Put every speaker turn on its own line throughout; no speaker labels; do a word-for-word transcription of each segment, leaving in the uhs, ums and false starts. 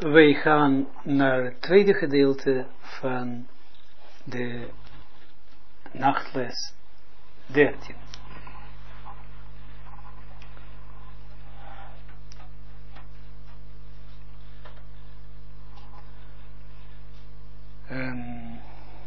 wij gaan naar het tweede gedeelte van de nachtles dertien. Um,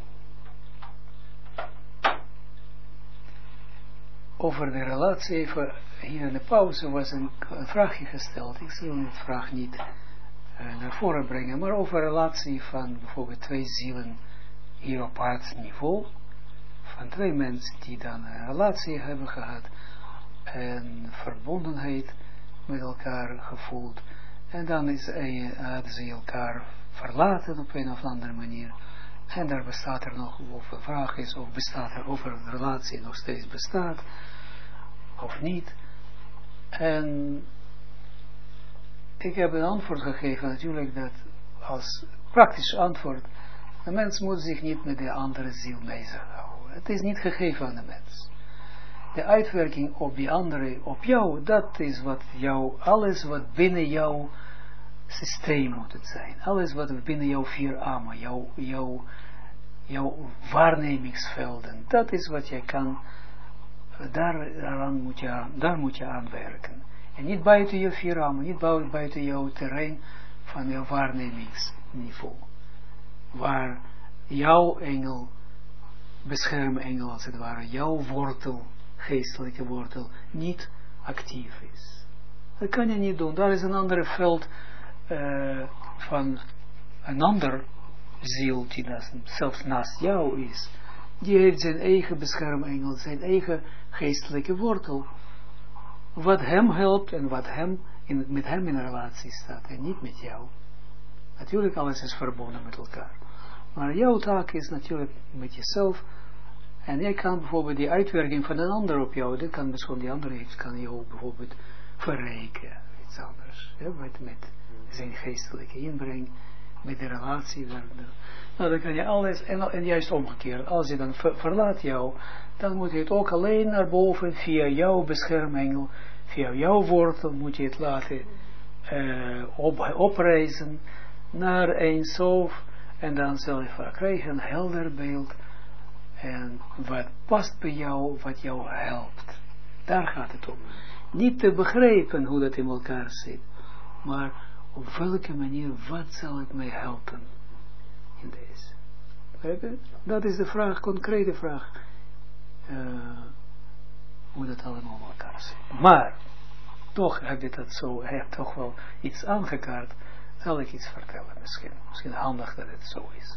over de relatie, even hier in de pauze was een, een vraagje gesteld. Ik zal het vraag niet uh, naar voren brengen, maar over de relatie van bijvoorbeeld twee zielen hier op aardsniveau, van twee mensen die dan een relatie hebben gehad en verbondenheid met elkaar gevoeld, en dan is, uh, hadden ze elkaar verlaten op een of andere manier, en daar bestaat er nog, of een vraag is, of bestaat er over een relatie nog steeds bestaat, of niet. En ik heb een antwoord gegeven, natuurlijk, dat als praktisch antwoord, de mens moet zich niet met de andere ziel bezighouden. Het is niet gegeven aan de mens. De uitwerking op die andere, op jou, dat is wat jou, alles wat binnen jouw systeem moet het zijn. Alles wat binnen jouw vier armen, jouw, jouw, jouw waarnemingsvelden, dat is wat jij kan, daar, daaraan moet je, daar moet je aan werken. En niet buiten je vier armen, niet buiten jouw terrein van jouw waarnemingsniveau. Waar jouw engel, beschermengel als het ware, jouw wortel, geestelijke wortel, niet actief is. Dat kan je niet doen. Daar is een ander veld uh, van een ander ziel die dat zelfs naast jou is. Die heeft zijn eigen beschermengel, zijn eigen geestelijke wortel. Wat hem helpt en wat hem in, met hem in relatie staat en niet met jou. Natuurlijk alles is verbonden met elkaar. Maar jouw taak is natuurlijk met jezelf. En jij kan bijvoorbeeld die uitwerking van een ander op jou, dat kan misschien die andere heeft, kan jou bijvoorbeeld verrijken. Iets anders. Ja, met, met zijn geestelijke inbreng, met de relatie. Daar, nou, dan kan je alles, en, en juist omgekeerd. Als je dan ver, verlaat jou, dan moet je het ook alleen naar boven, via jouw beschermengel, via jouw wortel, moet je het laten uh, op, opreizen naar een sof. En dan zal je krijgen een helder beeld. En wat past bij jou, wat jou helpt. Daar gaat het om. Niet te begrijpen hoe dat in elkaar zit. Maar op welke manier, wat zal het mij helpen in deze. Dat is de vraag, concrete vraag. Uh, hoe dat allemaal in elkaar zit. Maar, toch heb je dat zo, heb toch wel iets aangekaart. Zal ik iets vertellen misschien. Misschien handig dat het zo is.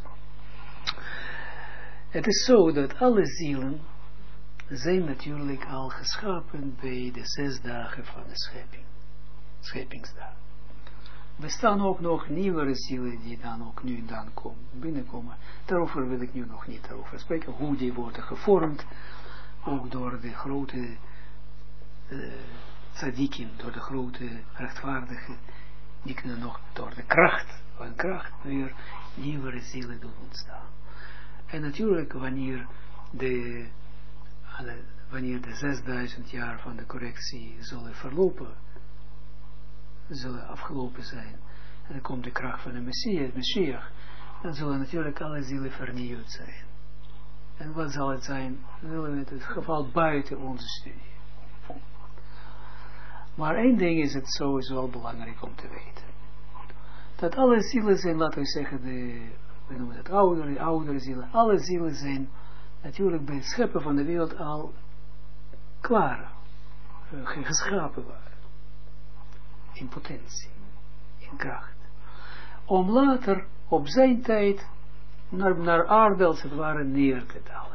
Het is zo dat alle zielen zijn natuurlijk al geschapen bij de zes dagen van de schepping. Scheppingsdag. Er staan ook nog nieuwere zielen die dan ook nu dan komen, binnenkomen. Daarover wil ik nu nog niet over spreken. Hoe die worden gevormd. Ook door de grote uh, tzadikim, door de grote rechtvaardigen. Die kunnen nog door de kracht van kracht weer nieuwere zielen doen ontstaan. En natuurlijk wanneer de, wanneer de zesduizend jaar van de correctie zullen verlopen, zullen afgelopen zijn, en dan komt de kracht van de Messias, Messias, dan zullen natuurlijk alle zielen vernieuwd zijn. En wat zal het zijn? Dan zullen we het geval buiten onze studie. Maar één ding is het sowieso wel belangrijk om te weten. Dat alle zielen zijn, laten we zeggen, de, we noemen het oudere, oudere zielen. Alle zielen zijn natuurlijk bij het scheppen van de wereld al klaar, uh, geschapen waren. In potentie, in kracht. Om later, op zijn tijd, naar, naar aarde als het ware neer te dalen.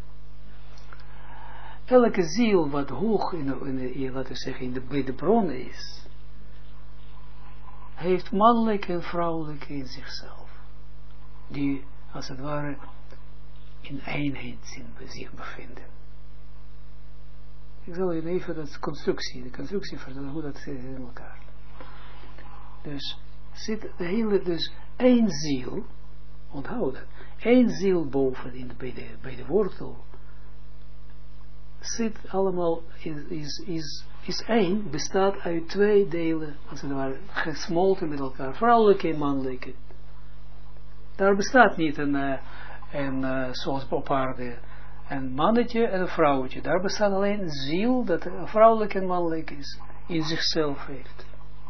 Elke ziel wat hoog in de, in de, laten we zeggen, in de, bij de bron is, heeft mannelijk en vrouwelijk in zichzelf. Die, als het ware, in eenheid in zich bevinden. Ik zal je even de constructie, de constructie vertellen, hoe dat zit in elkaar. Dus, zit de hele, dus één ziel, onthoud dat, één ziel boven in de, bij, de, bij de wortel, zit allemaal, is, is, is één, bestaat uit twee delen, als het ware, gesmolten met elkaar, vrouwelijke en mannelijke. Daar bestaat niet een, uh, een uh, zoals op aarde, een mannetje en een vrouwtje. Daar bestaat alleen een ziel dat vrouwelijk en mannelijk is, in zichzelf heeft.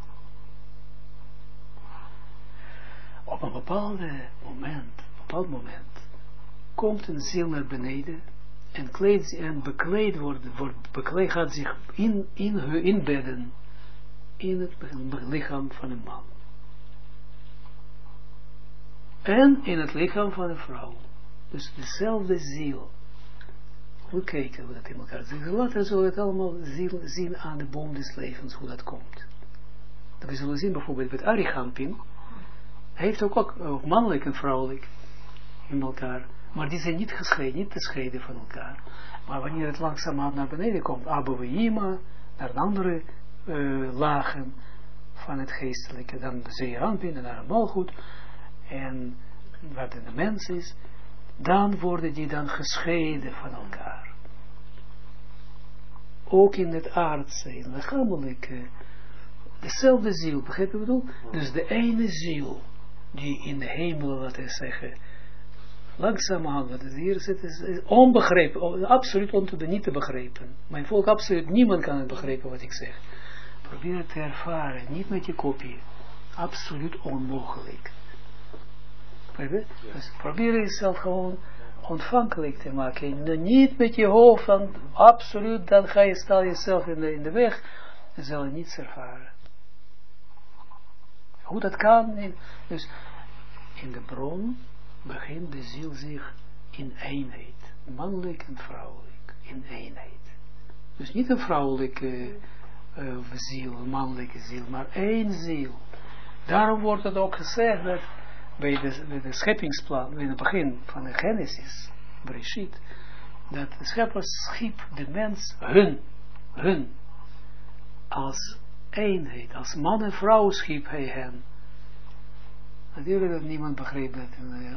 Op een bepaalde moment, bepaald moment, komt een ziel naar beneden en, kleed, en bekleed wordt, wordt bekleed, gaat zich in, in, inbedden in het lichaam van een man. En in het lichaam van een vrouw. Dus dezelfde ziel. Goed kijken hoe dat in elkaar zit. Later zullen we het allemaal zien aan de boom des levens, hoe dat komt. Dat we zullen zien bijvoorbeeld met Arichampin. Hij heeft ook, ook, ook mannelijk en vrouwelijk in elkaar. Maar die zijn niet gescheiden, niet te scheiden van elkaar. Maar wanneer het langzaamaan naar beneden komt, Abouima, naar de andere uh, lagen van het geestelijke, dan de Zeerampin en naar een malgoed, en wat de mens is, dan worden die dan gescheiden van elkaar. Ook in het aardse, in het lichamelijke, dezelfde ziel, begrijp je wat ik bedoel? Dus de ene ziel, die in de hemel, laten we zeggen, langzamerhand, wat het hier zit, is, is onbegrepen, absoluut om te, niet te begrijpen. Mijn volk, absoluut niemand kan het begrijpen wat ik zeg. Probeer het te ervaren, niet met je kopie. Absoluut onmogelijk. Dus probeer jezelf gewoon ontvankelijk te maken. Niet met je hoofd, van absoluut, dan ga je, stel jezelf in de, in de weg, en zal je niets ervaren. Hoe dat kan, dus in de bron begint de ziel zich in eenheid, mannelijk en vrouwelijk, in eenheid. Dus niet een vrouwelijke uh, ziel, een mannelijke ziel, maar één ziel. Daarom wordt het ook gezegd dat bij de, bij de scheppingsplan, in het begin van de Genesis, Bereshit, dat de schepper schiep de mens, hun, hun, als eenheid, als man en vrouw schiep hij hen. Natuurlijk dat niemand begreep dat,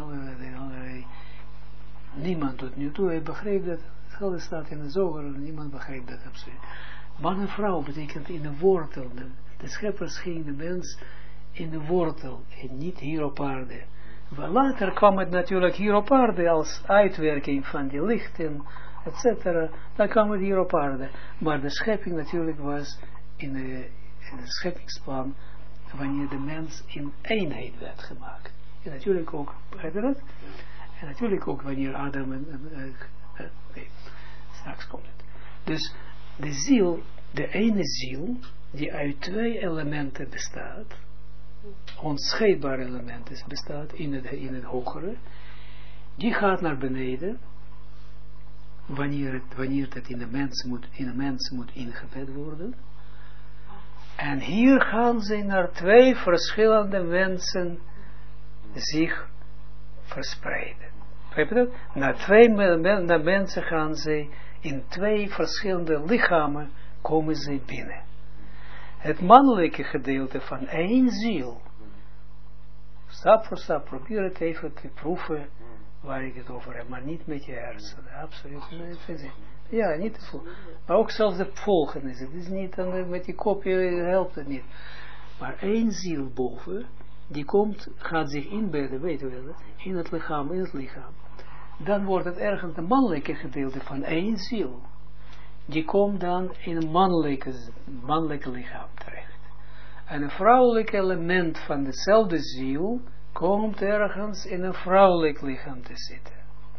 niemand tot nu toe, hij begreep dat, hetzelfde staat in de zoger, niemand begreep dat absoluut. Man en vrouw betekent in de wortel, de, de schepper ging de mens in de wortel en niet hier op aarde. Maar later kwam het natuurlijk hier op aarde als uitwerking van die lichten, et cetera. Dan kwam het hier op aarde. Maar de schepping natuurlijk was in de, in het scheppingsplan wanneer de mens in eenheid werd gemaakt. En natuurlijk ook, begrijp je dat? En natuurlijk ook wanneer Adam en, en uh, uh, nee, straks komt het. Dus de ziel, de ene ziel, die uit twee elementen bestaat, onscheidbare elementen bestaat in het, in het hogere, die gaat naar beneden, wanneer het, wanneer het in de mens moet, in de mens moet ingebed worden. En hier gaan ze naar twee verschillende mensen zich verspreiden. Begrijp je dat? Naar twee naar mensen gaan ze in twee verschillende lichamen komen ze binnen. Het mannelijke gedeelte van één ziel. Stap voor stap, probeer het even te proeven waar ik het over heb, maar niet met je hersenen. Absoluut niet. Ja, niet te voelen. Maar ook zelfs de volgen is het. Het is niet dan met die kopje helpt het niet. Maar één ziel boven, die komt, gaat zich inbedden, weet je wel, in het lichaam, in het lichaam. Dan wordt het ergens een mannelijke gedeelte van één ziel. Die komt dan in een mannelijke, mannelijke lichaam terecht. En een vrouwelijk element van dezelfde ziel komt ergens in een vrouwelijk lichaam te zitten.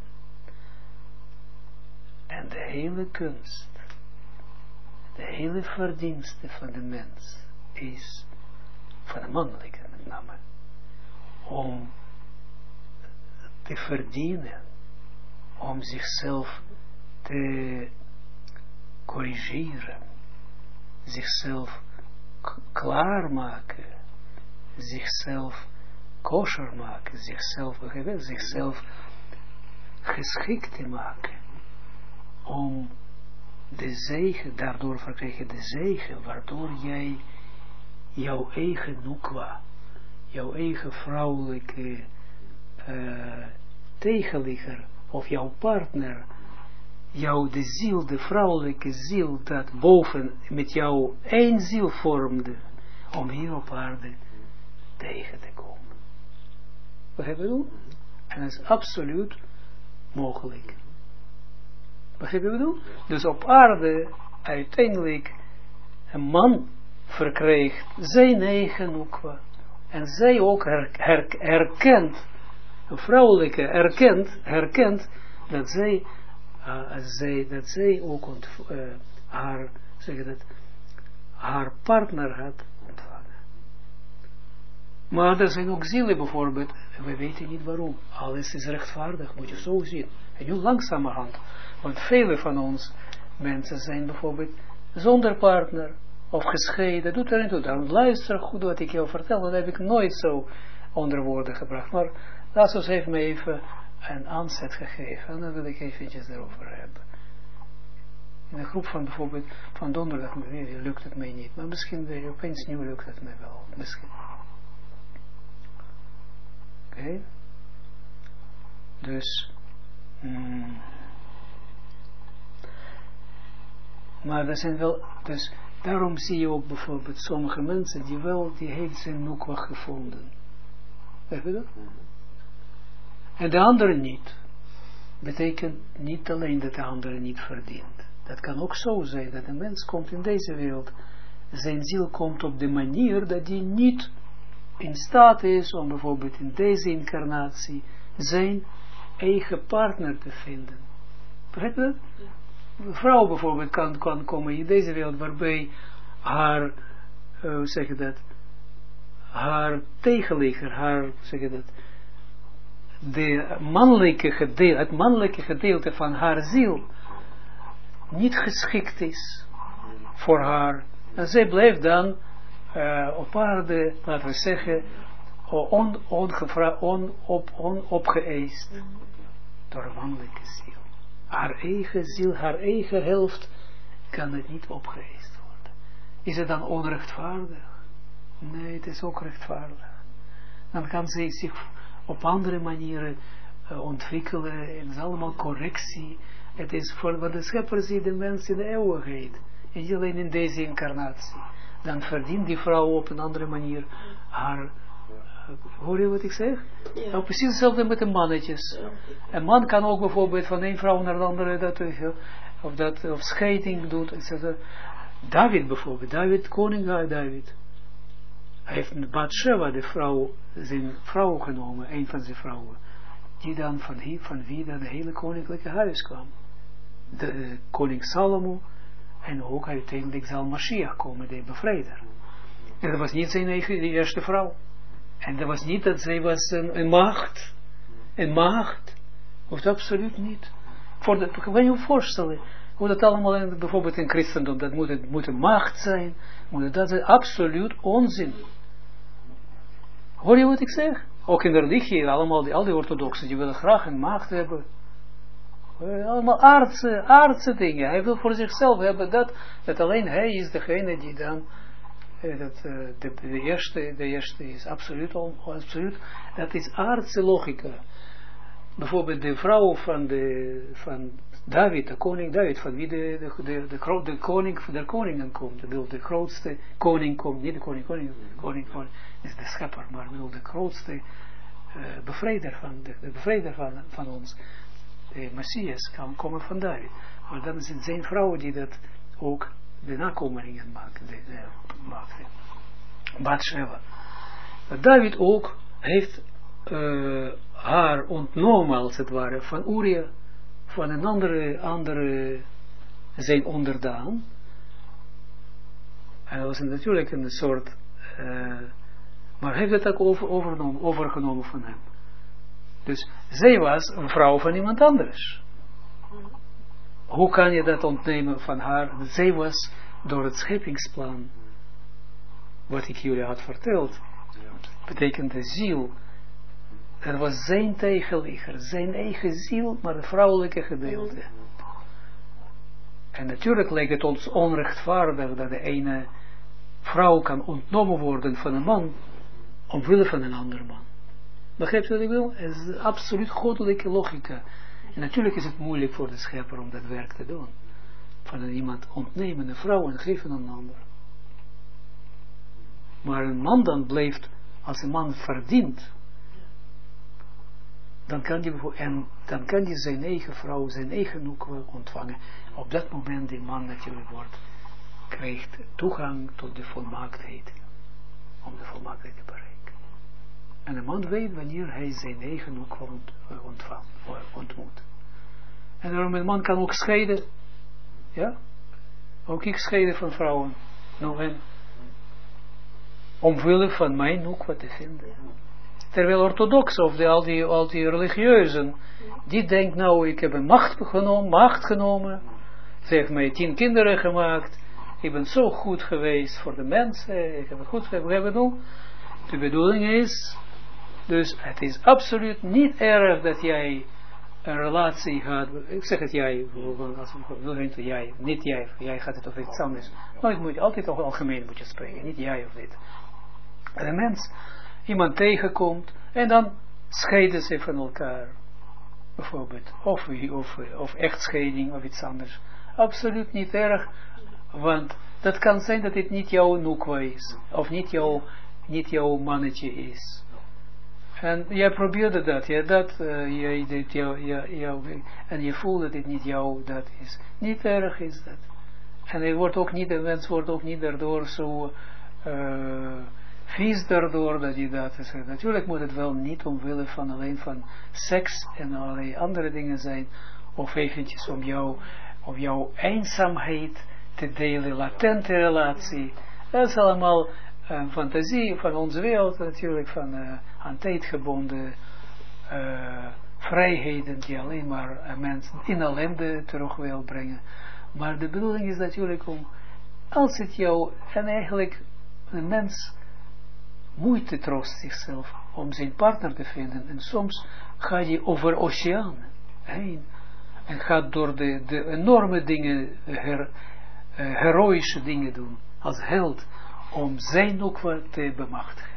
En de hele kunst, de hele verdienste van de mens is, van de mannelijke met name, om te verdienen, om zichzelf te corrigeren, zichzelf klaarmaken, zichzelf kosher maken, zichzelf, zichzelf geschikt te maken, om de zegen, daardoor verkrijg je de zegen, waardoor jij jouw eigen nukwa, jouw eigen vrouwelijke uh, tegenligger, of jouw partner, jou de ziel, de vrouwelijke ziel, dat boven met jou één ziel vormde, om hier op aarde tegen te komen. Wat heb je doen? En dat is absoluut mogelijk. Wat heb je bedoeld? Dus op aarde uiteindelijk een man verkrijgt zijn eigen nukwa. En zij ook her, her, herkent, een vrouwelijke herkent, herkent dat zij, uh, zij, dat zij ook ont, uh, haar, zeg dat, haar partner had ontvangen. Maar er zijn ook zielen bijvoorbeeld, en we weten niet waarom. Alles is rechtvaardig, moet je zo zien. En nu langzamerhand. Want vele van ons mensen zijn bijvoorbeeld zonder partner of gescheiden. Doet er niet toe. Dan luister goed wat ik jou vertel. Dat heb ik nooit zo onder woorden gebracht. Maar Lazarus heeft me even een aanzet gegeven. En dan wil ik eventjes erover hebben. In een groep van bijvoorbeeld van donderdag lukt het mij niet. Maar misschien weer opeens nu lukt het mij wel. Misschien. Oké. Okay. Dus. Hmm. Maar er zijn wel, dus daarom zie je ook bijvoorbeeld sommige mensen die wel, die heeft zijn nukwa gevonden. Weet je dat? En de andere niet. Betekent niet alleen dat de andere niet verdient. Dat kan ook zo zijn dat een mens komt in deze wereld, zijn ziel komt op de manier dat hij niet in staat is om bijvoorbeeld in deze incarnatie zijn eigen partner te vinden. Begrijp je dat? Een vrouw bijvoorbeeld kan, kan komen in deze wereld waarbij haar, uh, hoe zeg je dat, haar tegenligger, haar, hoe zeg je dat, de mannelijke gedeelte, het mannelijke gedeelte van haar ziel niet geschikt is voor haar. En zij blijft dan uh, op aarde, laten we zeggen, on, ongevra- on, op, onopgeëist door een mannelijke ziel. Haar eigen ziel, haar eigen helft kan het niet opgeëist worden. Is het dan onrechtvaardig? Nee, het is ook rechtvaardig. Dan kan ze zich op andere manieren uh, ontwikkelen. Het is allemaal correctie. Het is voor wat de schepper ziet de mens in de eeuwigheid. En niet alleen in deze incarnatie. Dan verdient die vrouw op een andere manier haar... Hoor je wat ik zeg? Ja. Nou, precies hetzelfde met de mannetjes. Ja. Een man kan ook bijvoorbeeld van een vrouw naar de andere dat, of, dat, of scheiding doet. Et cetera. David bijvoorbeeld, David, koning David. Hij heeft een Bathsheba, de vrouw, zijn vrouw genomen, een van zijn vrouwen. Die dan van, die, van wie dan het hele koninklijke huis kwam. De, de koning Salomo. En ook uiteindelijk zal Mashiach komen, de bevrijder. En dat was niet zijn eigen, de eerste vrouw. En dat was niet dat zij was een, een maagd. Een maagd. Of absoluut niet. Voor de, kan je je voorstellen. Hoe dat allemaal, in, bijvoorbeeld in christendom, dat moet, het, moet een maagd zijn. Moet het, dat is absoluut onzin. Hoor je wat ik zeg? Ook in de religie, allemaal die, al die orthodoxen, die willen graag een maagd hebben. Allemaal aardse, aardse dingen. Hij wil voor zichzelf hebben dat, dat alleen hij is degene die dan... Dat, uh, de, de, eerste, de eerste is absoluut, absoluut, dat is aardse logica. Bijvoorbeeld de vrouw van, de, van David, de koning David, van wie de, de, de, de, de koning der koningen komt. De, de grootste koning komt, niet de koning, koning, koning, koning is de schepper, maar bedoel, de grootste uh, bevrijder van, de, de bevrijder van, van ons, de Messias, kan komen van David. Maar dan is het zijn vrouw die dat ook de nakomelingen maken, de, de, maakte. Bathsheba. David ook heeft uh, haar ontnomen, als het ware, van Uria, van een andere, andere zijn onderdaan. Hij was natuurlijk een soort, uh, maar heeft het ook over, overgenomen, overgenomen van hem. Dus zij was een vrouw van iemand anders. Hoe kan je dat ontnemen van haar? Zij was door het scheppingsplan, wat ik jullie had verteld, betekent de ziel. Er was zijn tegenligger, zijn eigen ziel, maar de vrouwelijke gedeelte. En natuurlijk lijkt het ons onrechtvaardig dat de ene vrouw kan ontnomen worden van een man, omwille van een ander man. Begrijp je wat ik wil? Het is absoluut goddelijke logica. En natuurlijk is het moeilijk voor de schepper om dat werk te doen. Van iemand ontnemen een vrouw en geven aan een ander. Maar een man dan blijft, als een man verdient, dan kan die, en dan kan die zijn eigen vrouw, zijn eigen nukwa ontvangen. Op dat moment die man natuurlijk wordt, krijgt toegang tot de volmaaktheid. Om de volmaaktheid te bereiken. En de man weet wanneer hij zijn eigen nukwa ontvangt, ontmoet. En daarom een man kan ook scheiden. Ja? Ook ik scheiden van vrouwen. Nou en omwille van mijn nukwa te vinden. Terwijl orthodoxen of de, al, die, al die religieuzen, die denkt nou, ik heb een macht genomen, macht genomen. Ze heeft mij tien kinderen gemaakt. Ik ben zo goed geweest voor de mensen. Ik heb het goed geweest. We hebben nu. De bedoeling is, dus het is absoluut niet erg dat jij een relatie gaat. Ik zeg het jij, als ik jij, niet jij. Jij gaat het over iets anders. Nooit moet je, altijd over algemeen moet je spreken. Niet jij of dit. En een mens iemand tegenkomt en dan scheiden ze van elkaar. Bijvoorbeeld. Of, of, of echtscheiding of iets anders. Absoluut niet erg. Want dat kan zijn dat het niet jouw nukwa is. Of niet jouw, niet jouw mannetje is. En jij probeerde dat. Ja, dat uh, jij deed jou, jou, jou, en je voelt dat het niet jou dat is. Niet erg is dat. En hij wordt ook niet, de mens wordt ook niet daardoor zo uh, vies daardoor dat hij dat is. Natuurlijk moet het wel niet omwille van alleen van seks en allerlei andere dingen zijn. Of eventjes om jou, om jouw eenzaamheid te delen, latente relatie. Dat is allemaal een fantasie van onze wereld natuurlijk, van uh, aan tijd gebonden uh, vrijheden die alleen maar een mens in ellende terug wil brengen. Maar de bedoeling is natuurlijk om, als het jou, en eigenlijk een mens moeite troost zichzelf om zijn partner te vinden. En soms ga je over oceanen heen en gaat door de, de enorme dingen, her, uh, heroïsche dingen doen, als held, om zijn nukwa te bemachtigen.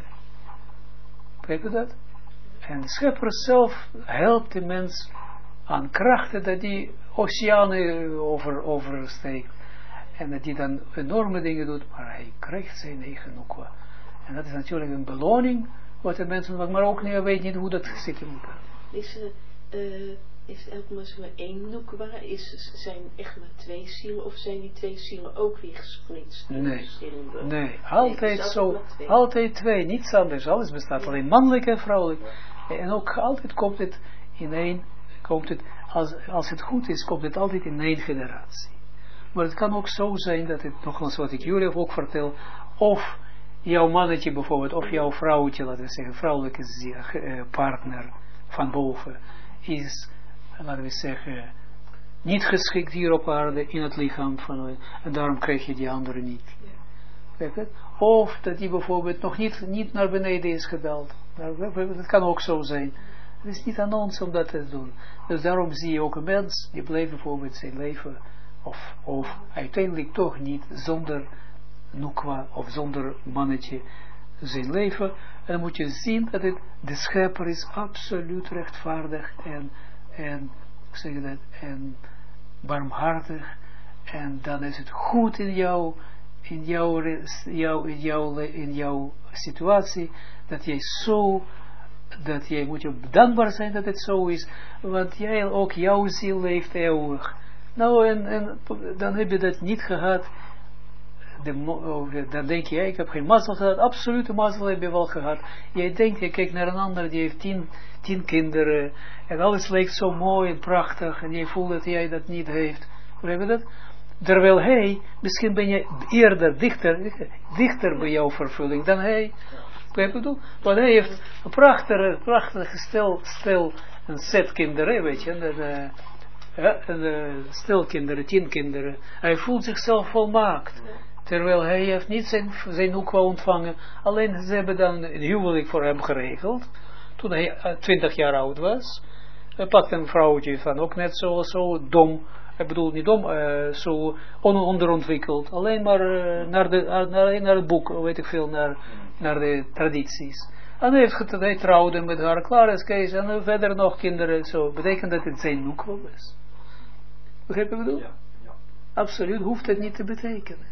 Begrijp je dat? En de schepper zelf helpt de mens aan krachten dat die oceanen over, oversteekt. En dat die dan enorme dingen doet, maar hij krijgt zijn eigen nukwa. En dat is natuurlijk een beloning wat de mensen maken, maar ook niet, weet niet hoe dat zit in elkaar.
Is er, uh, heeft elke mens maar één nukwa? Is, zijn echt maar twee zielen, of zijn die twee zielen ook weer gesplitst?
Nee, nee, altijd nee, zo, twee. altijd twee, niets anders, alles bestaat ja. alleen mannelijk en vrouwelijk. Ja. En ook altijd komt het in één, komt het, als, als het goed is, komt het altijd in één generatie. Maar het kan ook zo zijn dat het, nogmaals wat ik jullie ook vertel, of jouw mannetje bijvoorbeeld, of jouw vrouwtje, laten we zeggen, vrouwelijke partner van boven, is, laten we zeggen, niet geschikt hier op aarde in het lichaam van, en daarom krijg je die andere niet. Ja. Of dat die bijvoorbeeld nog niet, niet naar beneden is gedaald. Dat kan ook zo zijn. Het is niet aan ons om dat te doen. Dus daarom zie je ook een mens, die blijft bijvoorbeeld zijn leven, of, of uiteindelijk toch niet, zonder nukwa, of zonder mannetje, zijn leven. En dan moet je zien dat het, de schepper is absoluut rechtvaardig en, en, ik zeg dat, en barmhartig. En dan is het goed in jou, in jouw, jou, in jouw, in jouw situatie, dat jij zo, dat jij moet je dankbaar zijn dat het zo is, want jij, ook jouw ziel leeft eeuwig. Nou, en, en dan heb je dat niet gehad. De, dan denk je, ik heb geen mazzel gehad. Absolute mazzel heb je wel gehad. Jij denkt, je kijkt naar een ander, die heeft tien, tien kinderen. En alles lijkt zo mooi en prachtig. En je voelt dat jij dat niet heeft. Begrijp je dat? Terwijl hij, misschien ben je eerder dichter, dichter bij jouw vervulling dan hij. Begrijp je dat? Want hij heeft een prachtige, prachtige stel, stel, een set kinderen, weet je. En, uh, ja, en uh, stel kinderen, tien kinderen. Hij voelt zichzelf volmaakt. Terwijl hij heeft niet zijn, zijn nukwa ontvangen. Alleen ze hebben dan een huwelijk voor hem geregeld. Toen hij twintig jaar oud was. Hij pakte een vrouwtje van ook net zo, zo dom. Ik bedoel niet dom, uh, zo on onderontwikkeld. Alleen maar uh, naar, de, uh, naar, naar het boek, weet ik veel, naar, naar de tradities. En hij, heeft, hij trouwde met haar, klaar is Kees, en verder nog kinderen, zo, betekent dat het zijn nukwa was. Begrijp je wat ik bedoel?
Ja, ja.
Absoluut hoeft het niet te betekenen.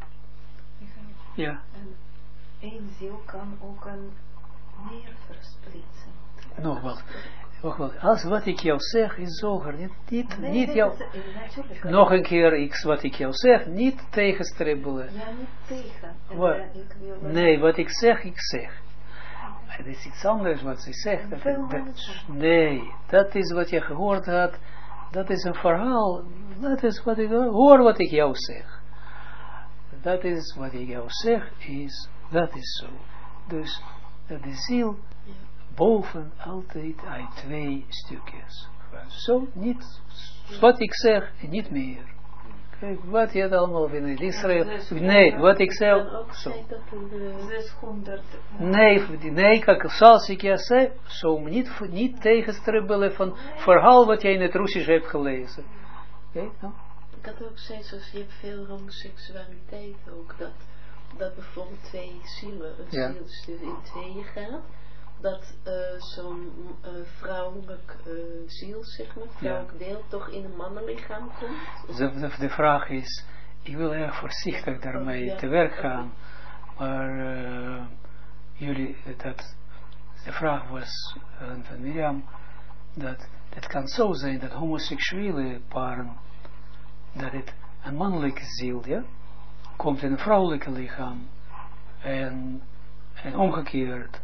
Ja.
En één ziel kan ook een meer versplitsen.
Nog wat. Nog wat. Als wat ik jou zeg is zoger, niet, niet,
Nee,
niet
dit
jou.
is, eh, natuurlijk.
Nog een keer, ik, wat ik jou zeg, niet tegenstribbelen.
Ja, niet tegen. En,
Wat?
eh, ik wil
Nee, wat ik zeg, ik zeg. Het is iets anders wat ze zegt. Dat,
Veel
dat,
mensen.
nee, dat is wat je gehoord had. Dat is een verhaal. Dat is wat ik hoor wat ik jou zeg. Dat is wat ik jou zeg, is, dat is zo. Dus dat de ziel boven altijd uit twee stukjes. Zo, niet wat ik zeg, niet meer. Kijk, wat je het allemaal vindt in Israël. Nee, wat ik zeg, zo.
zeshonderd.
Nee, nee, kijk, zoals ik je zei, zo niet, niet tegenstribbelen van verhaal wat jij in het Russisch hebt gelezen. Oké, nou?
Ik had ook steeds, zoals je hebt veel homoseksualiteit ook, dat, dat bijvoorbeeld twee zielen, een
Ja.
ziel dus in tweeën gaat, dat uh, zo'n uh, vrouwelijk uh, ziel, zeg maar, vrouwelijk ja. deel toch in een mannenlichaam komt.
De, de, de vraag is, ik wil erg voorzichtig daarmee ja. te werk gaan, maar uh, jullie, dat, de vraag was uh, van Mirjam, dat het kan zo zijn dat homoseksuele paren, dat het een mannelijke ziel, ja, komt in een vrouwelijke lichaam en, en omgekeerd.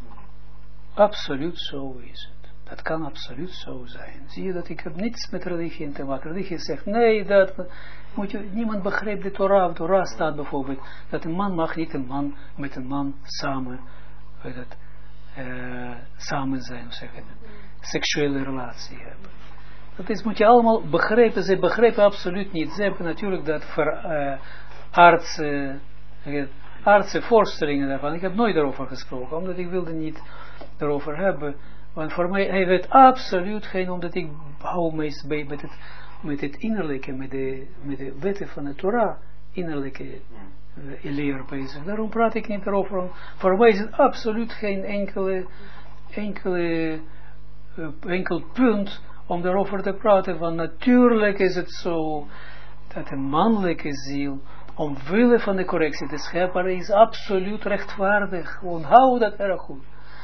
Absoluut zo is het. Dat kan absoluut zo zijn. Zie je dat ik heb niets met religie te maken. Religie zegt nee, dat moet je, niemand begrijpt de Torah. De Torah staat bijvoorbeeld dat een man mag niet een man met een man samen, weet het, uh, samen zijn, zeg het, seksuele relatie hebben. Dat is, moet je allemaal begrijpen. Ze begrijpen absoluut niet. Ze hebben natuurlijk dat voor uh, artsen, uh, artsen voorstellingen daarvan. Ik heb nooit daarover gesproken, omdat ik wilde niet daarover hebben. Want voor mij heeft het absoluut geen, omdat ik hou meest bij met het, met het innerlijke, met de, met de wetten van de Torah, innerlijke uh, leer bezig. Daarom praat ik niet daarover. Voor mij is het absoluut geen enkele, enkele, uh, enkel punt om daarover te praten, want natuurlijk is het zo dat een mannelijke ziel, omwille van de correctie de schepper, is absoluut rechtvaardig. Onthoud dat erg goed.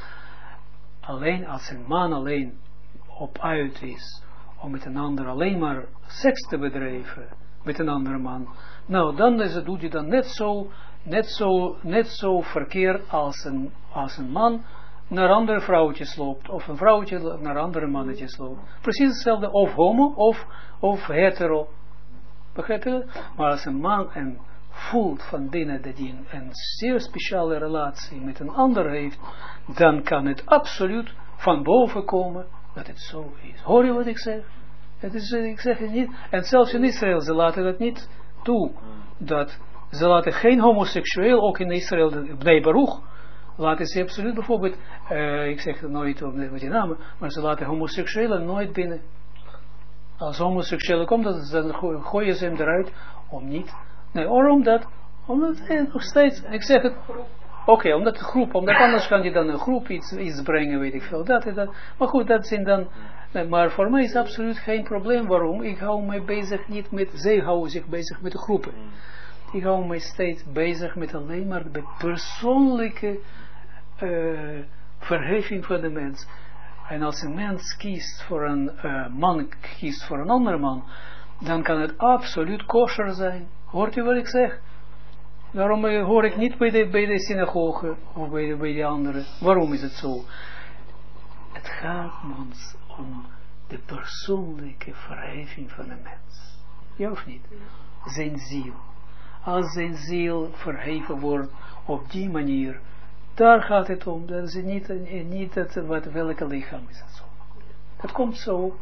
Alleen als een man alleen op uit is om met een ander alleen maar seks te bedrijven met een andere man, nou dan is het, doet hij dan net zo, net zo, net zo verkeerd als een, als een man naar andere vrouwtjes loopt, of een vrouwtje naar andere mannetjes loopt. Precies hetzelfde, of homo, of, of hetero. Begrijp je? Maar als een man en voelt van binnen dat hij een, een zeer speciale relatie met een ander heeft, dan kan het absoluut van boven komen dat het zo is. Hoor je wat ik zeg? Het is, ik zeg het niet. En zelfs in Israël, ze laten dat niet toe. Dat, ze laten geen homoseksueel, ook in Israël, Bnei Baruch, laten ze absoluut bijvoorbeeld, uh, ik zeg het nooit op wat je namen, maar ze laten homoseksuelen nooit binnen. Als homoseksuelen komt, dan gooien ze hem eruit om niet. Nee, waarom dat? Omdat hij nog steeds, ik zeg het, oké, okay, omdat de groep, omdat anders kan je dan een groep iets, iets brengen, weet ik veel, dat en dat. Maar goed, dat zijn dan, nee, maar voor mij is absoluut geen probleem. Waarom? Ik hou mij bezig niet met, zij houden zich bezig met de groepen. Ik hou mij steeds bezig met alleen maar de persoonlijke uh, verheffing van de mens. En als een mens kiest voor een uh, man, kiest voor een andere man, dan kan het absoluut kosher zijn. Hoort u wat ik zeg? Daarom uh, hoor ik niet bij de, bij de synagoge of bij de, bij de anderen. Waarom is het zo? Het gaat ons om de persoonlijke verheffing van de mens. Ja of niet? Zijn ziel. Als zijn ziel verheven wordt op die manier, daar gaat het om. Dat is niet, niet het, wat, welke lichaam is het zo. Dat komt zo,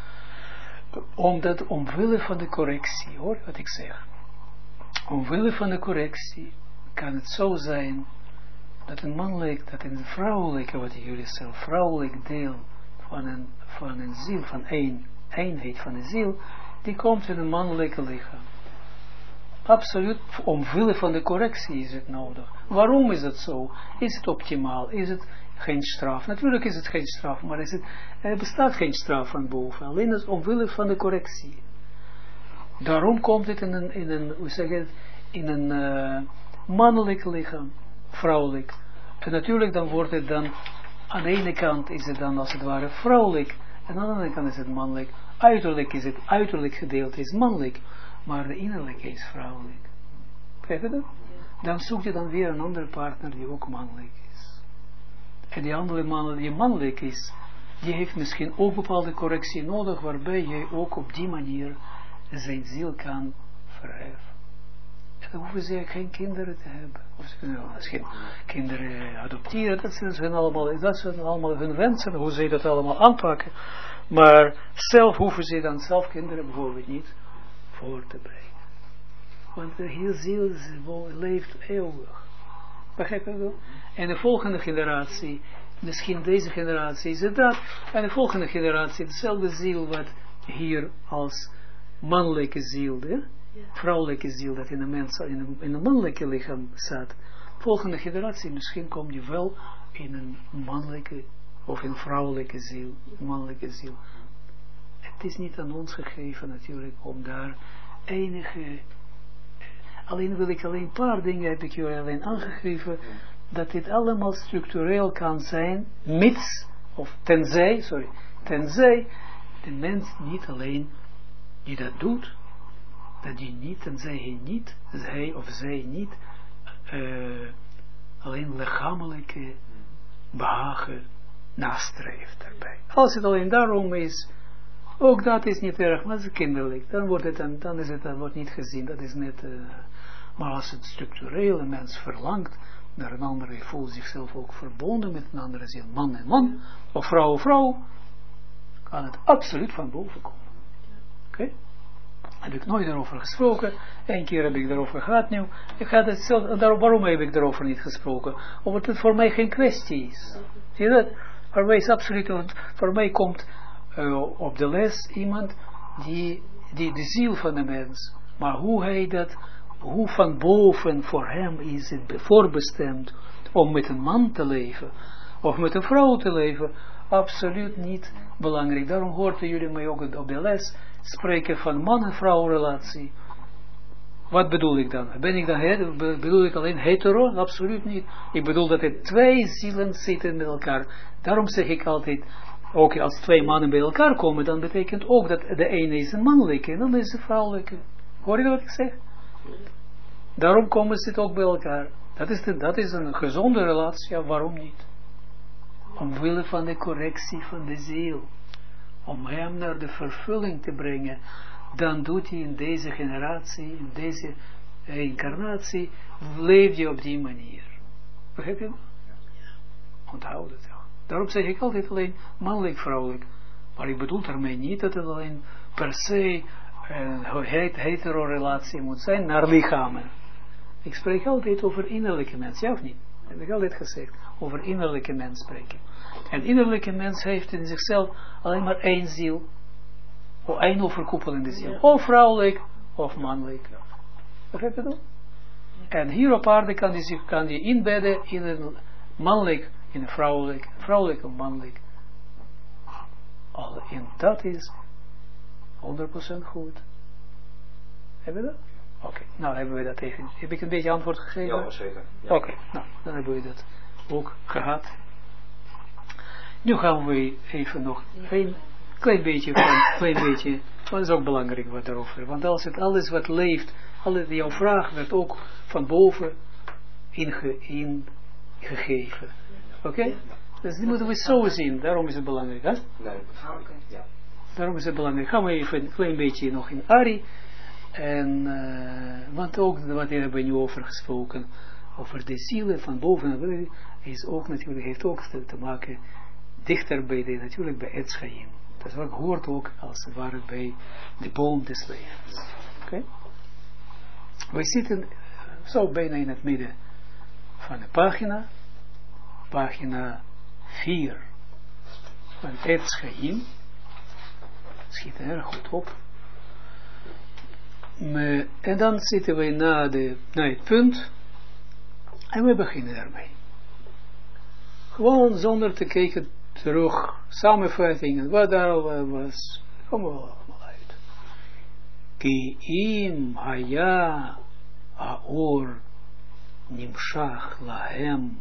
omdat omwille van de correctie, hoor wat ik zeg. Omwille van de correctie kan het zo zijn dat een mannelijk, dat een vrouwelijke, wat jullie zeggen, vrouwelijk deel van een, van een ziel, van één eenheid van een ziel, die komt in een mannelijke lichaam. Absoluut, omwille van de correctie is het nodig. Waarom is het zo? Is het optimaal? Is het geen straf? Natuurlijk is het geen straf, maar is het, er bestaat geen straf van boven. Alleen is omwille van de correctie. Daarom komt het in een, in een hoe zeg het, in een uh, mannelijk lichaam, vrouwelijk. En natuurlijk dan wordt het dan, aan de ene kant is het dan als het ware vrouwelijk, en aan de andere kant is het mannelijk. Uiterlijk is het, uiterlijk gedeelte is mannelijk, maar de innerlijke is vrouwelijk. Begrijp je dat? Dan zoek je dan weer een andere partner die ook mannelijk is. En die andere man die mannelijk is, die heeft misschien ook bepaalde correctie nodig, waarbij je ook op die manier zijn ziel kan verheffen. En dan hoeven ze geen kinderen te hebben. Of ze kunnen misschien kinderen adopteren, dat zijn allemaal, dat zijn allemaal hun wensen, hoe ze dat allemaal aanpakken. Maar zelf hoeven ze dan zelf kinderen bijvoorbeeld niet voor te brengen. Want de hele ziel leeft eeuwig. Begrijp je wel? En de volgende generatie, misschien deze generatie is het dat, en de volgende generatie dezelfde ziel wat hier als mannelijke ziel, hè? Vrouwelijke ziel dat in een mens, in een, in een mannelijke lichaam staat. Volgende generatie, misschien kom je wel in een mannelijke of een vrouwelijke ziel, mannelijke ziel. Het is niet aan ons gegeven natuurlijk om daar enige, alleen wil ik alleen een paar dingen heb ik jullie alleen aangegeven, dat dit allemaal structureel kan zijn, mits, of tenzij, sorry, tenzij de mens niet alleen die dat doet, dat die niet, tenzij hij niet, hij of zij niet, uh, alleen lichamelijke behagen nastreeft daarbij. Als het alleen daarom is, ook dat is niet erg, maar het is kinderlijk. Dan wordt het, dan, dan is het, dan wordt niet gezien, dat is net, uh, maar als het structureel een mens verlangt naar een andere, voelt zichzelf ook verbonden met een andere ziel, man en man, of vrouw of vrouw, kan het absoluut van boven komen. Oké? Okay? Heb ik nooit erover gesproken. Eén keer heb ik erover gehad nu. Ik had het zelf, daarom, waarom heb ik erover niet gesproken? Omdat het voor mij geen kwestie is. Zie je dat? Voor mij is absoluut, want voor mij komt uh, op de les iemand die, die de ziel van de mens, maar hoe hij dat, hoe van boven voor hem is het voorbestemd om met een man te leven, of met een vrouw te leven, absoluut niet belangrijk. Daarom hoorden jullie mij ook op de les spreken van man- en vrouw relatie. Wat bedoel ik dan? Ben ik dan, bedoel ik alleen hetero? Absoluut niet. Ik bedoel dat er twee zielen zitten met elkaar. Daarom zeg ik altijd, ook als twee mannen bij elkaar komen, dan betekent ook dat de ene is een mannelijke en dan is een vrouwelijke. Hoor je wat ik zeg? Daarom komen ze ook bij elkaar. Dat is, de, dat is een gezonde relatie, ja, waarom niet? Omwille van de correctie van de ziel. Om hem naar de vervulling te brengen, dan doet hij in deze generatie, in deze incarnatie, leef je op die manier. Begrijp je? Onthoud het. Daarom zeg ik altijd alleen mannelijk, vrouwelijk. Maar ik bedoel daarmee niet dat het alleen per se een hetero relatie moet zijn naar lichamen. Ik spreek altijd over innerlijke mens, ja of niet? Dat heb ik altijd gezegd. Over innerlijke mens spreken. En innerlijke mens heeft in zichzelf alleen maar één ziel. Of één overkoepelende ziel. Ja. Of vrouwelijk, of mannelijk. Begrijp je dat? En hier op aarde kan die zich kan die inbedden in een mannelijk, in een vrouwelijk, vrouwelijk of mannelijk. En dat is honderd procent goed. Hebben we dat? Oké, okay. Nou hebben we dat even. Heb ik een beetje antwoord gegeven?
Ja, zeker. Ja.
Oké, okay. Nou dan hebben we dat ook gehad. Nu gaan we even nog een klein beetje, een klein beetje, maar dat is ook belangrijk wat erover. Want als het alles wat leeft, alle jouw vraag werd ook van boven inge, ingegeven. Oké? Okay? Dus die moeten we zo zien, daarom is het belangrijk. Hè?
Nee, ja.
Daarom is het belangrijk. Gaan we even een klein beetje nog in Ari. En, uh, want ook wat we hebben nu over gesproken, over de zielen van boven, is ook natuurlijk, heeft ook te, te maken dichter bij de, natuurlijk bij Etz Chaim. Dat wat hoort ook als het ware bij de boom des levens. Oké? Okay? We zitten zo bijna in het midden van de pagina, pagina vier van Etz Chaim. Schiet er erg goed op. me, en dan zitten we na, de, na het punt en we beginnen daarmee. Gewoon zonder te kijken terug, samenvattingen, wat daar al was, komen we allemaal uit. Ki im haya aor nimshach lahem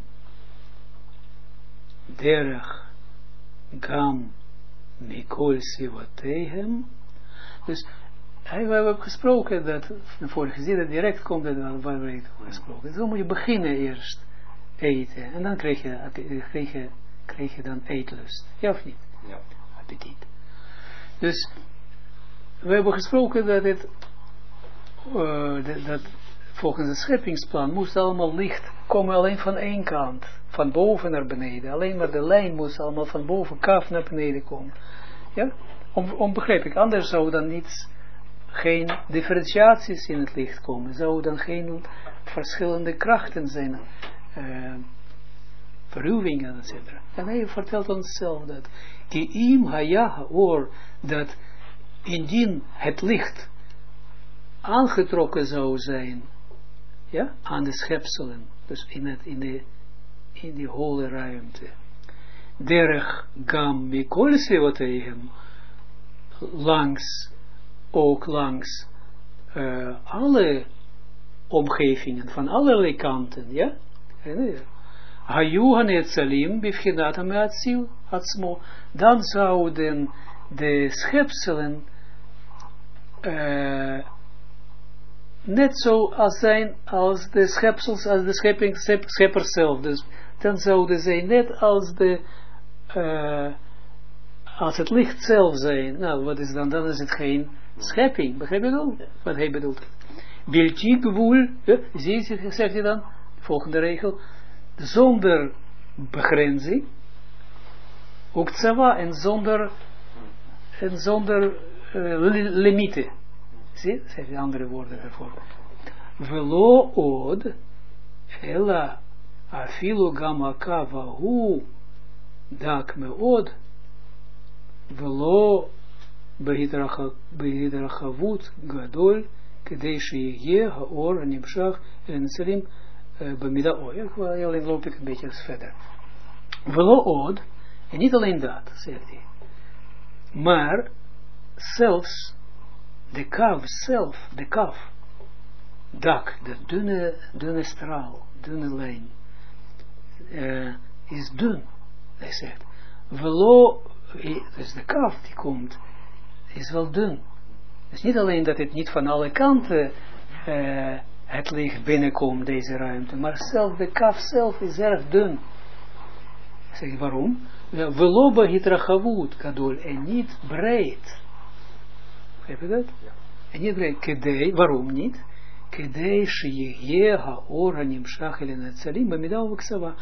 derech gam mikol sivatehem. Dus we hebben gesproken dat, de vorige zin, dat direct komt dat waar we het over gesproken. Dus dan moet je beginnen eerst eten en dan krijg je, krijg je, krijg je dan eetlust. Ja of niet?
Ja.
Appetiet. Dus we hebben gesproken dat het uh, dat, dat volgens het scheppingsplan moest allemaal licht komen alleen van één kant, van boven naar beneden. Alleen maar de lijn moest allemaal van boven kaf naar beneden komen. Ja? Om, om begrijp ik, anders zou dan niets, geen differentiaties in het licht komen, zou dan geen verschillende krachten zijn, uh, verruwingen, et cetera. En hij vertelt ons zelf dat, Ki'im haya or, dat indien het licht aangetrokken zou zijn, ja, aan de schepselen, dus in, het, in, de, in die holle ruimte, derech gam mikol sevatehem, langs, ook langs uh, alle omgevingen, van allerlei kanten, ja, Hayuhan et salim bifchinatam me'atzil atzmo, dan zouden de schepselen uh, net zo als zijn als de schepsels, als de schepping, schepper zelf. Dus dan zouden zij net als de uh, als het licht zelf zijn. Nou, wat is dan? Dan is het geen schepping. Begrijp je wel? Wat hij bedoelt. Bilti gewoel, zie je, zegt hij dan, volgende regel, zonder begrenzing, ook tsawa, en zonder, en zonder uh, limieten. Zie je, zegt hij andere woorden daarvoor. Velo od, ela afilo gamaka vahu, dak me od, velo behidrachavut gadol, כדי שיהיה האור הנמשך אל הנצלים במידה אור. Alleen loop ik een beetje verder. Velo od, en niet alleen dat, zegt hij. Maar zelfs de kaf zelf, de kaf, dak, de dunne, dunne straal, dunne lijn, uh, is dun, hij zegt. Velo, dus de kaf die komt, is wel dun. Dus niet alleen dat het niet van alle kanten uh, het licht binnenkomt, deze ruimte, maar zelf de kaf zelf is erg dun. Zeg, waarom? Velo behidrachavut kadol, en niet breed. Heb je dat?
Ja.
En niet breed. Kedei, waarom niet? Kedei sheyeh haor hanimshach el hanetzalim b'mida u'b'ksava.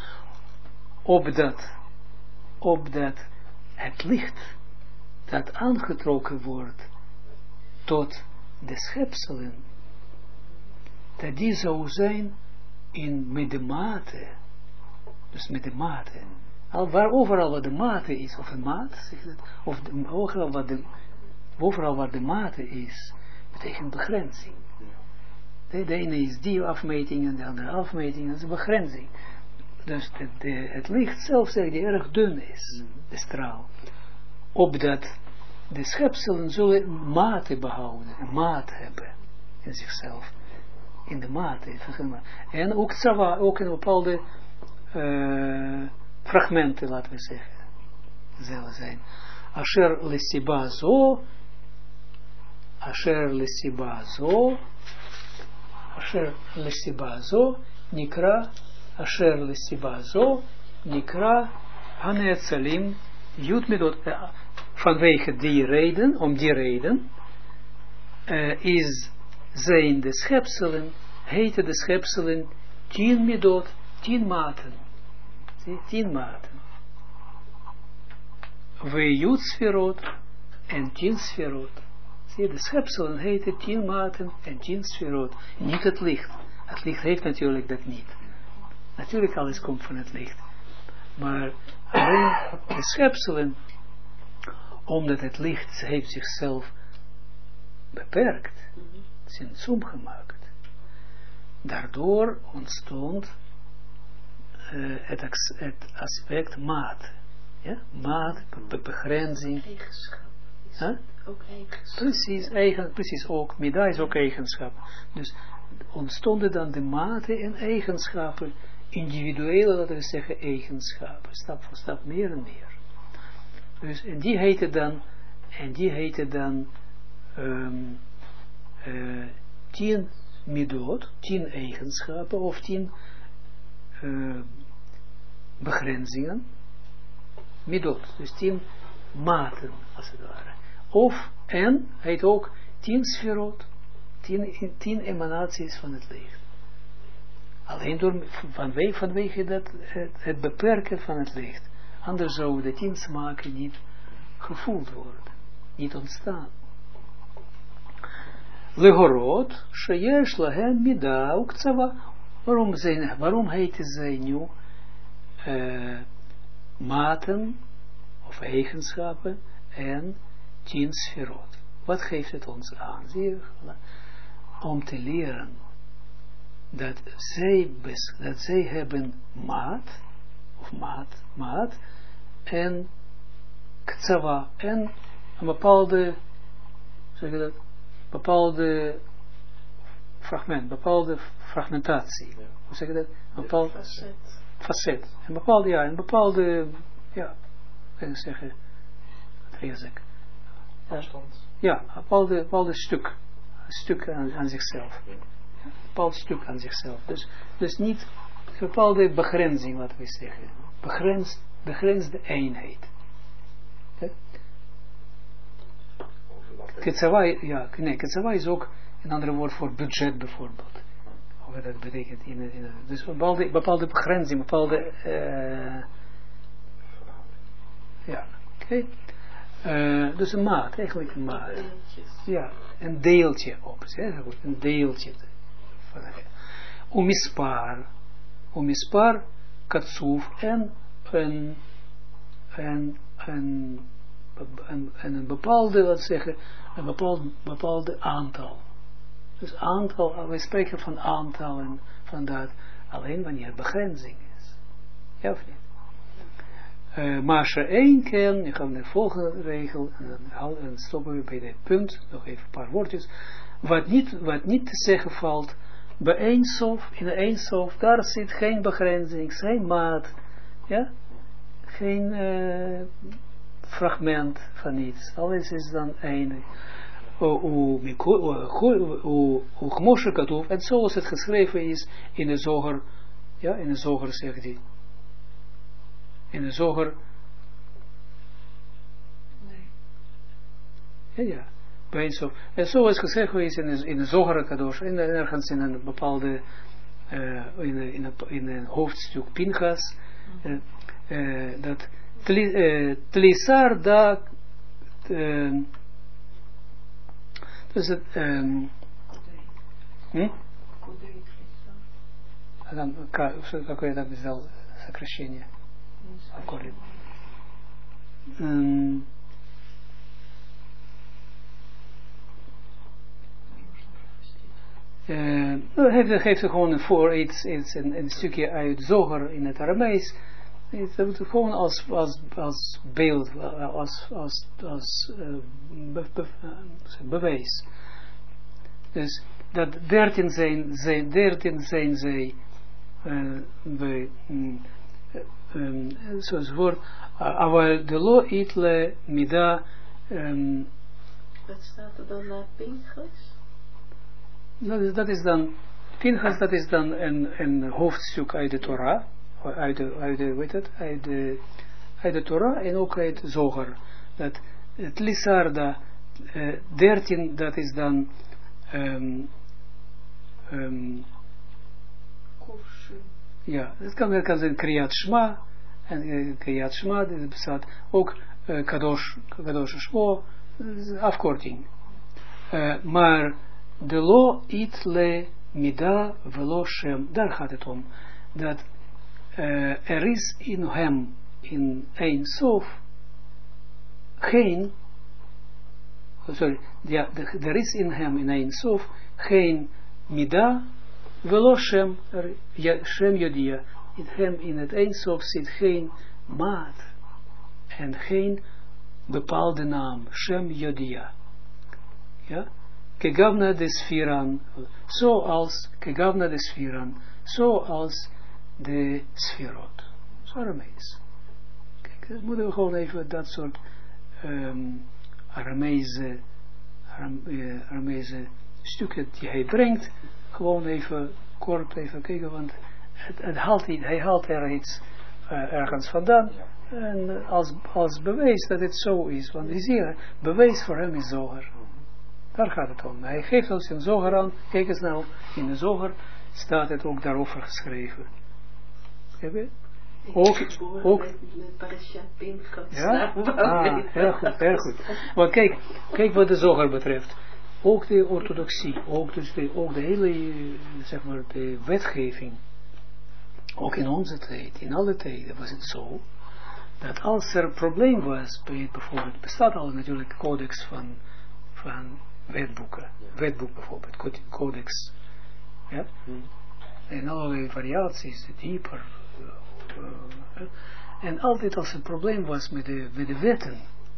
Opdat, opdat het licht dat aangetrokken wordt tot de schepselen, dat die zou zijn in met de mate, dus met de mate, al waar overal wat de mate is, of een maat, zeg dat, of de, overal, wat de, overal waar de mate is, betekent begrenzing. De, de ene is die afmeting en de andere afmeting, dat is een begrenzing. Dus de, de, het licht zelf, zeg die erg dun is, de straal, opdat de schepselen zullen mate behouden, een maat hebben in zichzelf, in de mate, en ook tsawa, ook in bepaalde uh, fragmenten, laten we zeggen, zullen zijn. Asher lesiba zo, asher lesiba zo, asher lesiba zo, nikra, asher lesiba zo, nikra, hanetzalim, jut midot, vanwege die reden, om die reden, uh, is zijn de schepselen, heten de schepselen, tien midot, tien maten. Zie, tien maten. We jut sferot en tien sferot. Zie, de schepselen heten tien maten en tien sferot. Niet het licht. Het licht heeft natuurlijk dat niet. Natuurlijk alles komt van het licht. Maar alleen de schepselen, omdat het licht heeft zichzelf beperkt, Tzimtzum gemaakt. Daardoor ontstond uh, het, het aspect maat. Ja? Maat, be begrenzing.
Eigenschap.
Huh?
Ook eigenschap.
Precies, eigen, precies ook. Mida is ook eigenschap. Dus ontstonden dan de maten en eigenschappen, individuele, laten we zeggen, eigenschappen, stap voor stap, meer en meer. Dus, en die heette dan, en die heette dan, um, uh, tien midot, tien eigenschappen, of tien uh, begrenzingen, midot, dus tien maten, als het ware. Of, en, heet ook, tien sferot, tien, tien emanaties van het licht. Alleen door, vanwege, vanwege dat, het, het beperken van het licht. Anders zouden de tien smaken niet gevoeld worden, niet ontstaan. Legorot, sheyesh lahen mida uktsava. Waarom zijn, waarom heten zij nu uh, maten of eigenschappen en tien sferot? Wat geeft het ons aan? Zie je? Om te leren dat zij, dat zij hebben maat, of maat, maat, en ktsava, en een bepaalde, zeg je dat, bepaalde fragment, bepaalde fragmentatie. Hoe zeg je dat? Een bepaalde
facet.
facet. Een bepaalde, ja, een bepaalde, ja, kan je zeggen, wat ga je zeggen?
Afstand.
Ja, een bepaalde, bepaalde stuk, een stuk aan, aan zichzelf. Een bepaald stuk aan zichzelf. Dus, dus niet een bepaalde begrenzing, laten we zeggen. Begrensd, begrensde eenheid. Ketsawai, ja, nee, ketsawai is ook een ander woord voor budget bijvoorbeeld. Wat dat betekent. In, in, dus een bepaalde, bepaalde begrenzing, bepaalde, uh, ja, oké. Okay. Uh, dus een maat, eigenlijk een maat. Ja, een deeltje op, zeg goed, een deeltje. Umispar, umispar, katsuf en een, en, en, en, en een bepaalde, wat zeggen, een bepaald, bepaalde aantal. Dus aantal, wij spreken van aantallen, van dat, alleen wanneer begrenzing is. Ja of niet? Uh, maar als je één ken, je gaat naar de volgende regel, en dan, dan stoppen we bij dit punt, nog even een paar woordjes, wat niet, wat niet te zeggen valt, bij Eindsof, in de Eindsof, daar zit geen begrenzing, geen maat, ja, geen uh, fragment van iets, alles is dan één. Hoe Katoef, en zoals het geschreven is in de Zoger, ja, in de Zoger zegt hij, in de Zoger,
nee.
ja, ja, bij Eindsof, en zoals geschreven is in de, in de Zoger Kadosh, en ergens in een bepaalde, uh, in, een, in, een, in een hoofdstuk Pinchas, uh, uh, dat Tlisar da, uh, dus het, um, hm? Какое там взял сокращение? Аккорд. Um, uh, heeft, geeft er gewoon voor iets, iets een, een stukje uit Zoger in het Aramees. Het wordt gewoon als, als, als beeld, als, als, als uh, be, be, uh, bewijs. Dus dat dertien zijn, zijn, dertien zijn zij, uh, bij, um, um, zoals voor, aval de lo itle mida. Um,
Wat staat er dan naar Pinchas?
Dat is, dat is dan, Pinchas, dat is dan een, een hoofdstuk uit de Torah. Uit de, uit de, weet het, uit de, uit de Torah en ook uit Zoger. Dat het Lissarda uh, dertien, dat is dan um, um, ja, het kan, het kan zijn Kriyat Shma en uh, Kriyat Shma, dat bestaat ook uh, Kadosh, Kadosh Shmo, afkorting. Uh, maar de lo it le mida velo shem, daar gaat het om. Dat Uh, er is in hem, in Ein Sof, geen sorry, ja, er is in hem, in Ein Sof, geen Mida, velo Shem, Shem Yodia. In hem, in het Ein Sof, zit geen maat en geen bepaalde naam, Shem Yodia. Ja, Kegavna de Sfiran, zoals, Kegavna de Sfiran, zoals de Sfirot. Zo Aramees. Kijk, dan moeten we gewoon even dat soort um, Arameese, Aram, uh, Arameese stukken die hij brengt, gewoon even kort even kijken, want het, het haalt, hij haalt er iets uh, ergens vandaan. En als, als bewijs dat het zo is, want je ziet, bewijs voor hem is Zoger. Daar gaat het om. Hij geeft ons een Zoger aan. Kijk eens nou, in de Zoger staat het ook daarover geschreven. Heb je? Ook, ook. Ja? Ah, heel goed, heel goed. Maar kijk, kijk wat de Zoger betreft. Ook de orthodoxie, ook, dus de, ook de hele, zeg maar, de wetgeving. Ook in onze tijd, in alle tijden was het zo, dat als er een probleem was, bijvoorbeeld, bestaat al natuurlijk codex van, van wetboeken, wetboek bijvoorbeeld, codex, ja, hmm. en allerlei variaties, dieper, uh, uh, en altijd als er een probleem was met de, met de wetten,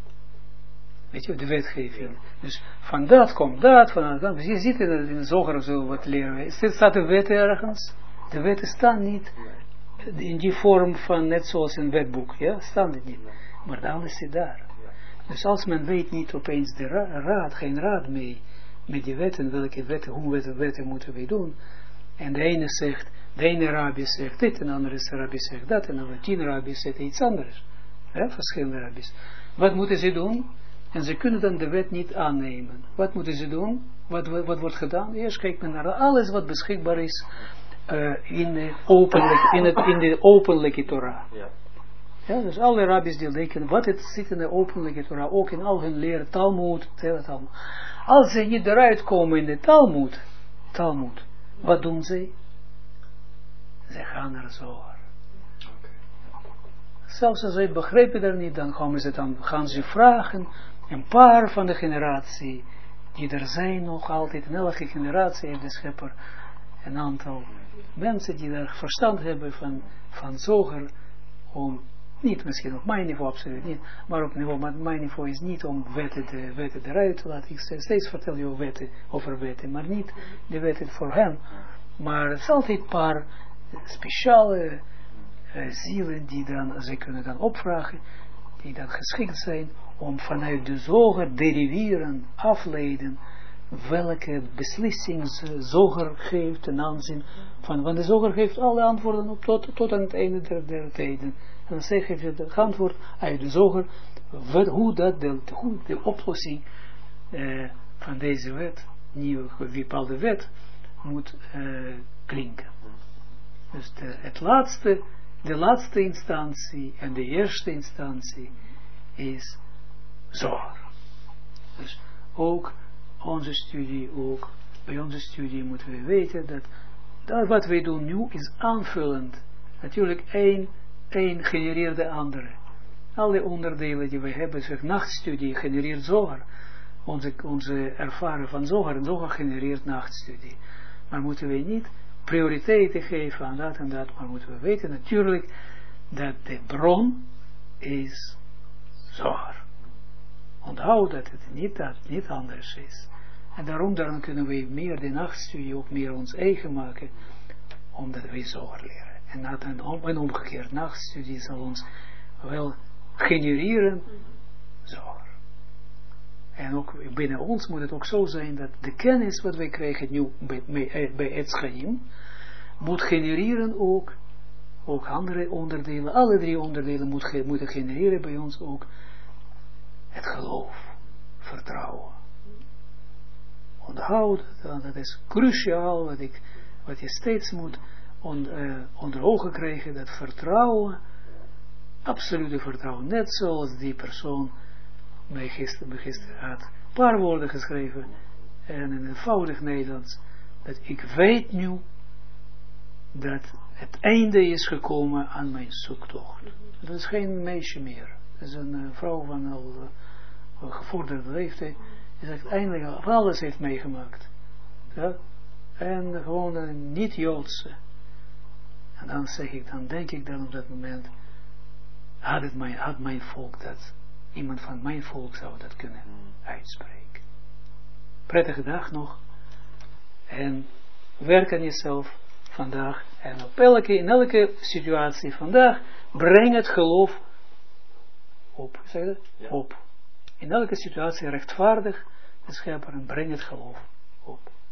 weet je, de wetgeving, ja. Dus van dat komt dat, van dat, dus je ziet in de, in de Zoger zo wat leren, staat de wetten ergens, de wetten staan niet, in die vorm van, net zoals een wetboek, ja, staan die niet. Maar dan is het daar. Dus als men weet niet opeens de ra raad, geen raad mee, met die wetten, welke wetten, hoe wetten, wetten moeten wij doen. En de ene zegt, de ene rabbi zegt dit, en de andere rabbi zegt dat, en de tien rabbi zegt iets anders. Ja, verschillende rabbis. Wat moeten ze doen? En ze kunnen dan de wet niet aannemen. Wat moeten ze doen? Wat, wat, wat wordt gedaan? Eerst kijkt men naar alles wat beschikbaar is, Uh, in, de openlijke, in, het, in de openlijke Torah. Ja. Ja, dus alle rabbis die denken, wat het zit in de openlijke Torah, ook in al hun leren, Talmud, Talmud. Als ze niet eruit komen in de Talmud, Talmud, wat doen ze? Ze gaan naar Zohar. Okay. Zelfs als ze begrijpen er niet, dan gaan ze, dan gaan ze vragen, een paar van de generatie, die er zijn nog altijd, in elke generatie heeft de schepper een aantal mensen die daar verstand hebben van, van Zoger, om, niet misschien op mijn niveau, absoluut niet, maar op niveau, maar mijn niveau is niet om wetten, de, wetten eruit te laten. Ik steeds vertel je wetten, over wetten, maar niet de wetten voor hem. Maar het is altijd een paar speciale uh, zielen die dan, ze kunnen dan opvragen, die dan geschikt zijn om vanuit de Zoger deriveren, afleiden, welke beslissing Zoger geeft ten aanzien van, want de Zoger geeft alle antwoorden op tot, tot aan het einde der, der tijden. En dan geeft hij het antwoord uit de Zoger, wat, hoe, dat de, hoe de oplossing uh, van deze wet, nieuwe bepaalde wet, moet uh, klinken. Dus de, het laatste, de laatste instantie en de eerste instantie is Zoger. Dus ook onze studie ook, bij onze studie moeten we weten dat, dat wat wij doen nu is aanvullend. Natuurlijk één, één genereert de andere. Alle onderdelen die we hebben, zeg nachtstudie genereert Zoger. Onze, onze ervaren van Zoger, en Zoger genereert nachtstudie. Maar moeten we niet prioriteiten geven aan dat en dat, maar moeten we weten natuurlijk dat de bron is Zoger. Onthoud dat het niet, dat niet anders is. En daarom, daarom kunnen we meer de nachtstudie ook meer ons eigen maken, omdat we Zoger leren. En, dat een, en omgekeerd, nachtstudie zal ons wel genereren Zoger. En ook binnen ons moet het ook zo zijn dat de kennis wat wij krijgen nu bij, bij Etz Chaim, moet genereren ook, ook andere onderdelen, alle drie onderdelen moet, moeten genereren bij ons ook het geloof, vertrouwen. Onthoud, dat is cruciaal, wat, ik, wat je steeds moet on, uh, onder ogen krijgen, dat vertrouwen, absolute vertrouwen, net zoals die persoon mij gisteren, gisteren had een paar woorden geschreven, en in eenvoudig Nederlands, dat ik weet nu, dat het einde is gekomen aan mijn zoektocht. Dat is geen meisje meer, dat is een uh, vrouw van al uh, gevorderde leeftijd. Die zegt eindelijk alles heeft meegemaakt. Ja? En gewoon een niet-Joodse. En dan zeg ik, dan denk ik dan op dat moment, had, het mijn, had mijn volk dat, iemand van mijn volk zou dat kunnen uitspreken. Prettige dag nog. En werk aan jezelf vandaag. En op elke, in elke situatie vandaag, breng het geloof op. Zeg je dat? Ja. Op. In elke situatie rechtvaardig de schepper en breng het geloof op.